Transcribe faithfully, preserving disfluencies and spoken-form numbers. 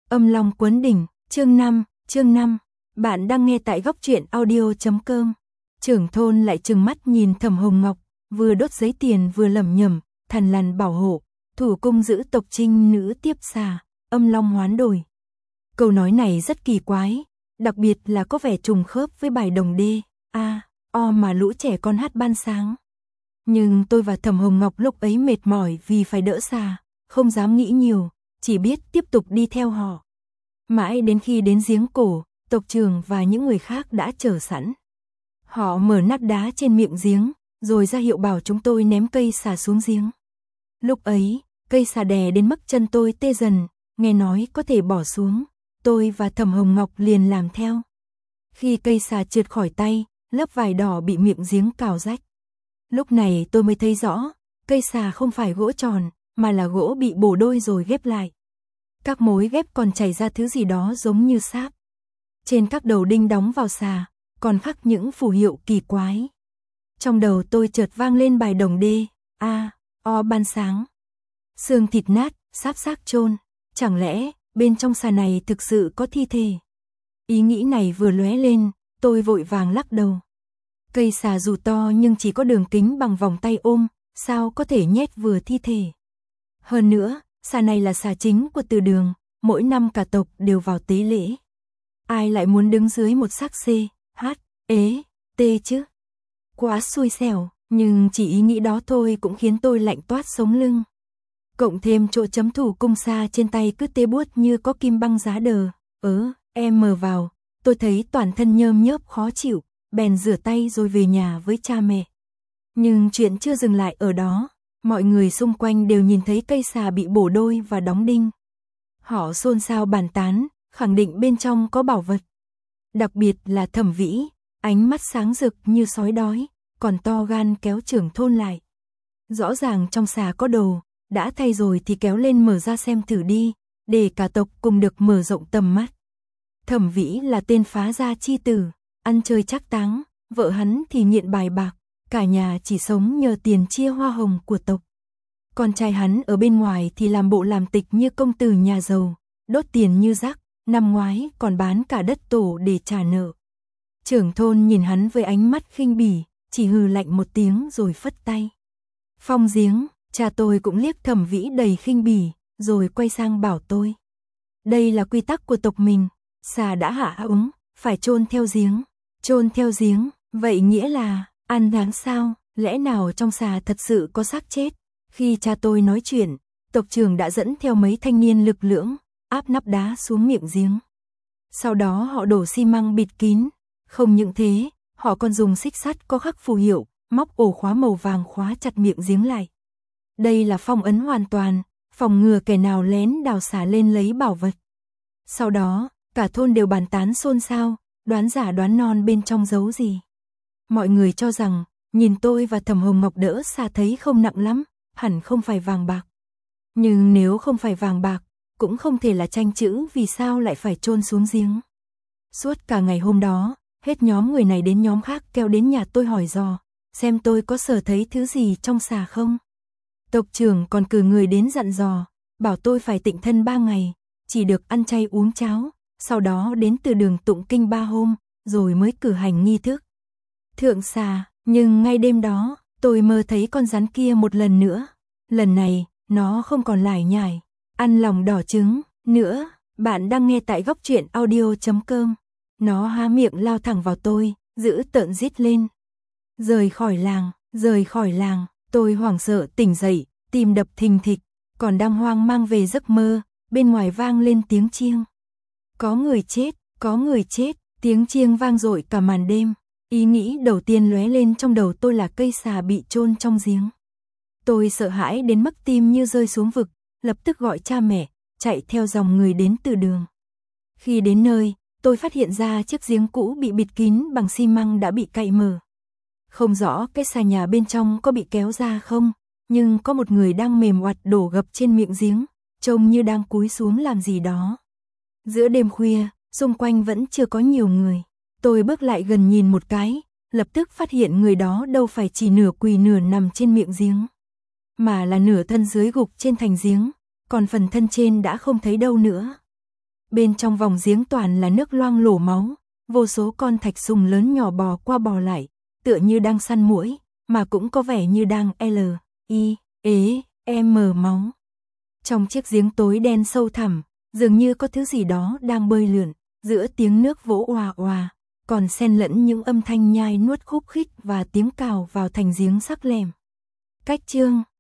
Âm long quấn đỉnh, chương năm, chương năm. Bạn đang nghe tại góc truyện audio chấm com. Trưởng thôn lại trừng mắt nhìn Thẩm Hồng Ngọc, vừa đốt giấy tiền vừa lẩm nhẩm, thần lằn bảo hộ, thủ cung giữ tộc trinh nữ tiếp xà, âm long hoán đổi. Câu nói này rất kỳ quái, đặc biệt là có vẻ trùng khớp với bài đồng đê, a, o mà lũ trẻ con hát ban sáng. Nhưng tôi và Thẩm Hồng Ngọc lúc ấy mệt mỏi vì phải đỡ xà, không dám nghĩ nhiều, chỉ biết tiếp tục đi theo họ. Mãi đến khi đến giếng cổ, tộc trưởng và những người khác đã chờ sẵn. Họ mở nắp đá trên miệng giếng, rồi ra hiệu bảo chúng tôi ném cây xà xuống giếng. Lúc ấy, cây xà đè đến mức chân tôi tê dần, nghe nói có thể bỏ xuống, tôi và Thẩm Hồng Ngọc liền làm theo. Khi cây xà trượt khỏi tay, lớp vải đỏ bị miệng giếng cào rách. Lúc này tôi mới thấy rõ, cây xà không phải gỗ tròn, mà là gỗ bị bổ đôi rồi ghép lại. Các mối ghép còn chảy ra thứ gì đó giống như sáp. Trên các đầu đinh đóng vào xà, còn khắc những phù hiệu kỳ quái. Trong đầu tôi chợt vang lên bài đồng đê, a, o ban sáng. Xương thịt nát, sáp xác chôn, chẳng lẽ bên trong xà này thực sự có thi thể? Ý nghĩ này vừa lóe lên, tôi vội vàng lắc đầu. Cây xà dù to nhưng chỉ có đường kính bằng vòng tay ôm, sao có thể nhét vừa thi thể? Hơn nữa, xà này là xà chính của Từ Đường, mỗi năm cả tộc đều vào tế lễ. Ai lại muốn đứng dưới một xác C, H, ế, T chứ? Quá xui xẻo, nhưng chỉ ý nghĩ đó thôi cũng khiến tôi lạnh toát sống lưng. Cộng thêm chỗ chấm thủ cung xa trên tay cứ tê buốt như có kim băng giá đờ, ớ, em mờ vào, tôi thấy toàn thân nhơm nhớp khó chịu, bèn rửa tay rồi về nhà với cha mẹ. Nhưng chuyện chưa dừng lại ở đó. Mọi người xung quanh đều nhìn thấy cây xà bị bổ đôi và đóng đinh. Họ xôn xao bàn tán, khẳng định bên trong có bảo vật. Đặc biệt là Thẩm Vĩ, ánh mắt sáng rực như sói đói, còn to gan kéo trưởng thôn lại. Rõ ràng trong xà có đồ, đã thay rồi thì kéo lên mở ra xem thử đi, để cả tộc cùng được mở rộng tầm mắt. Thẩm Vĩ là tên phá gia chi tử, ăn chơi trác táng, vợ hắn thì nghiện bài bạc. Cả nhà chỉ sống nhờ tiền chia hoa hồng của tộc. Con trai hắn ở bên ngoài thì làm bộ làm tịch như công tử nhà giàu, đốt tiền như rác, năm ngoái còn bán cả đất tổ để trả nợ. Trưởng thôn nhìn hắn với ánh mắt khinh bỉ, chỉ hừ lạnh một tiếng rồi phất tay. Phong giếng, cha tôi cũng liếc Thẩm Vĩ đầy khinh bỉ, rồi quay sang bảo tôi. Đây là quy tắc của tộc mình, xà đã hạ ứng, phải chôn theo giếng. Chôn theo giếng, vậy nghĩa là ăn đáng sao, lẽ nào trong xà thật sự có xác chết? Khi cha tôi nói chuyện, tộc trưởng đã dẫn theo mấy thanh niên lực lưỡng, áp nắp đá xuống miệng giếng. Sau đó họ đổ xi măng bịt kín, không những thế, họ còn dùng xích sắt có khắc phù hiệu, móc ổ khóa màu vàng khóa chặt miệng giếng lại. Đây là phong ấn hoàn toàn, phòng ngừa kẻ nào lén đào xà lên lấy bảo vật. Sau đó, cả thôn đều bàn tán xôn xao, đoán giả đoán non bên trong giấu gì. Mọi người cho rằng, nhìn tôi và Thẩm Hồng Ngọc đỡ xà thấy không nặng lắm, hẳn không phải vàng bạc. Nhưng nếu không phải vàng bạc, cũng không thể là tranh chữ vì sao lại phải chôn xuống giếng. Suốt cả ngày hôm đó, hết nhóm người này đến nhóm khác kéo đến nhà tôi hỏi dò, xem tôi có sờ thấy thứ gì trong xà không. Tộc trưởng còn cử người đến dặn dò, bảo tôi phải tịnh thân ba ngày, chỉ được ăn chay uống cháo, sau đó đến Từ Đường tụng kinh ba hôm, rồi mới cử hành nghi thức thượng xà. Nhưng ngay đêm đó, tôi mơ thấy con rắn kia một lần nữa. Lần này, nó không còn lải nhải, ăn lòng đỏ trứng nữa. Bạn đang nghe tại góc truyện audio chấm com. Nó há miệng lao thẳng vào tôi, dữ tợn rít lên. Rời khỏi làng, rời khỏi làng. Tôi hoảng sợ tỉnh dậy, tim đập thình thịch, còn đang hoang mang về giấc mơ, bên ngoài vang lên tiếng chiêng. Có người chết, có người chết, tiếng chiêng vang dội cả màn đêm. Ý nghĩ đầu tiên lóe lên trong đầu tôi là cây xà bị chôn trong giếng. Tôi sợ hãi đến mức tim như rơi xuống vực, lập tức gọi cha mẹ, chạy theo dòng người đến Từ Đường. Khi đến nơi, tôi phát hiện ra chiếc giếng cũ bị bịt kín bằng xi măng đã bị cạy mở. Không rõ cái xà nhà bên trong có bị kéo ra không, nhưng có một người đang mềm oặt đổ gập trên miệng giếng, trông như đang cúi xuống làm gì đó. Giữa đêm khuya, xung quanh vẫn chưa có nhiều người. Tôi bước lại gần nhìn một cái, lập tức phát hiện người đó đâu phải chỉ nửa quỳ nửa nằm trên miệng giếng, mà là nửa thân dưới gục trên thành giếng, còn phần thân trên đã không thấy đâu nữa. Bên trong vòng giếng toàn là nước loang lổ máu, vô số con thạch sùng lớn nhỏ bò qua bò lại, tựa như đang săn muỗi, mà cũng có vẻ như đang L, I, ế, M máu. Trong chiếc giếng tối đen sâu thẳm, dường như có thứ gì đó đang bơi lượn, giữa tiếng nước vỗ oà oà, còn xen lẫn những âm thanh nhai nuốt khúc khích và tiếng cào vào thành giếng sắc lẻm. Cách chương